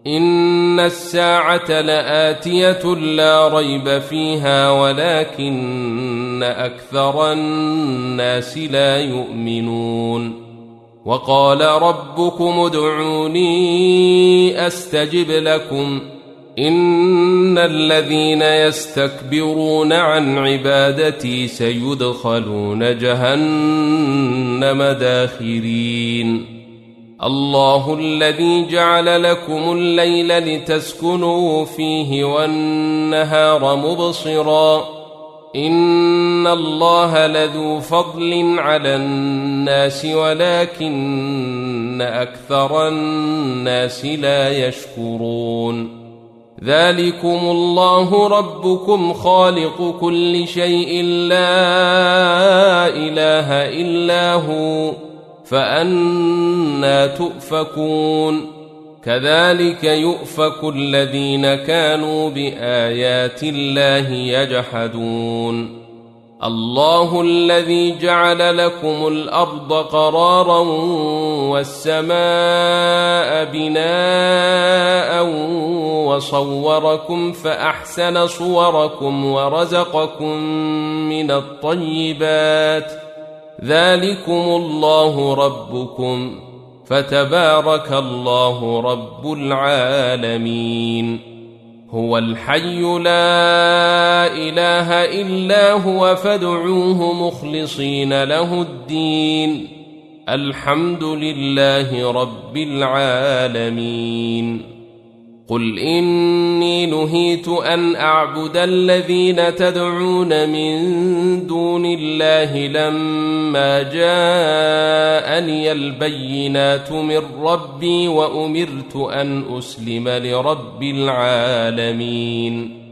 إن الساعة لآتية لا ريب فيها ولكن أكثر الناس لا يؤمنون وقال ربكم ادعوني أستجب لكم إن الذين يستكبرون عن عبادتي سيدخلون جهنم داخرين الله الذي جعل لكم الليل لتسكنوا فيه والنهار مبصرا إن الله لذو فضل على الناس ولكن أكثر الناس لا يشكرون ذلكم الله ربكم خالق كل شيء لا إله إلا هو فأنى تؤفكون كذلك يؤفك الذين كانوا بآيات الله يجحدون الله الذي جعل لكم الأرض قرارا والسماء بناء وصوركم فأحسن صوركم ورزقكم من الطيبات ذلكم الله ربكم فتبارك الله رب العالمين هو الحي لا إله إلا هو فادعوه مخلصين له الدين الحمد لله رب العالمين قل إني نهيت أن أعبد الذين تدعون من دون الله لما جاءني البينات من ربي وأمرت أن أسلم لرب العالمين